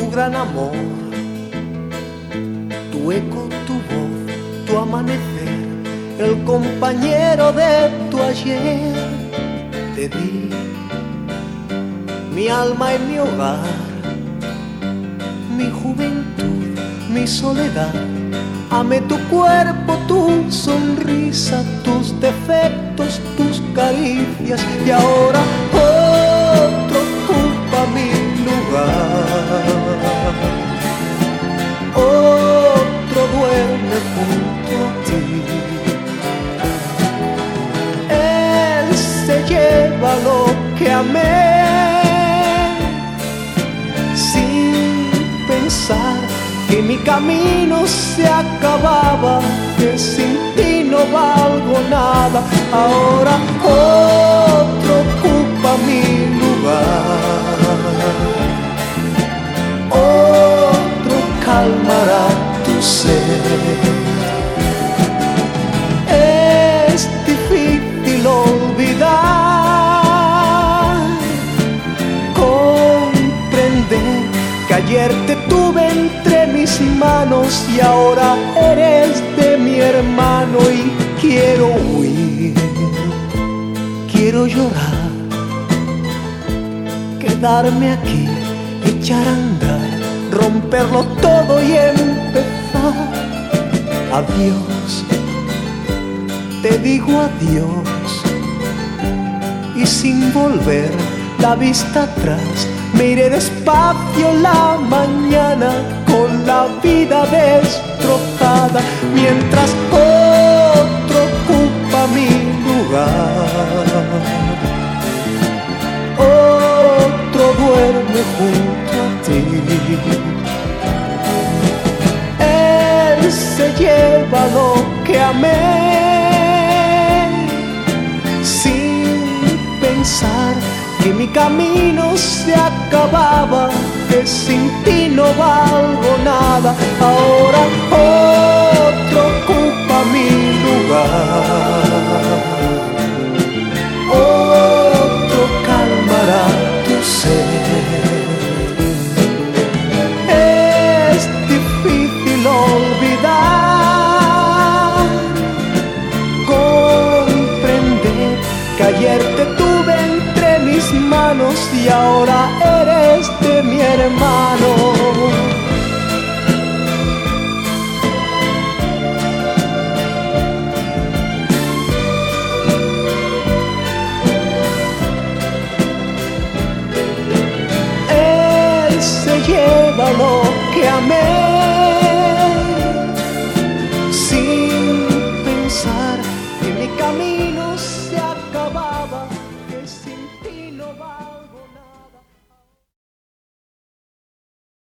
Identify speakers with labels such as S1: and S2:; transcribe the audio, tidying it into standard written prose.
S1: tu gran amor, tu eco, tu voz, tu amanecer, el compañero de tu ayer. Te di mi alma y mi hogar, mi juventud, mi soledad. Amé tu cuerpo, tu sonrisa, tus defectos, tus caricias, y ahora otro ocupa mi lugar. Otro duerme junto a ti. Él se lleva lo que amé, sin pensar que mi camino se acababa, que sin ti no valgo nada. Ahora otro ocupa mi lugar, otro calmará tu sed. Es difícil olvidar, comprender que ayer te tuve entre mis manos y ahora eres de mi hermano. Y quiero huir, quiero llorar, quedarme aquí, echar a andar, romperlo todo y empezar. Adiós, te digo adiós, y sin volver la vista atrás, me iré despacio la mañana con la vida destrozada, mientras otro ocupa mi lugar. Otro duerme junto a ti. Él se lleva lo que amé, sin pensar que mi camino se acababa, que sin ti no valgo nada. Ahora otro ocupa mi lugar, otro calmará tu sed. Es difícil olvidar, comprender que ayer te tuve entre mis manos y ahora eres de mi hermano. Él se lleva lo que amé,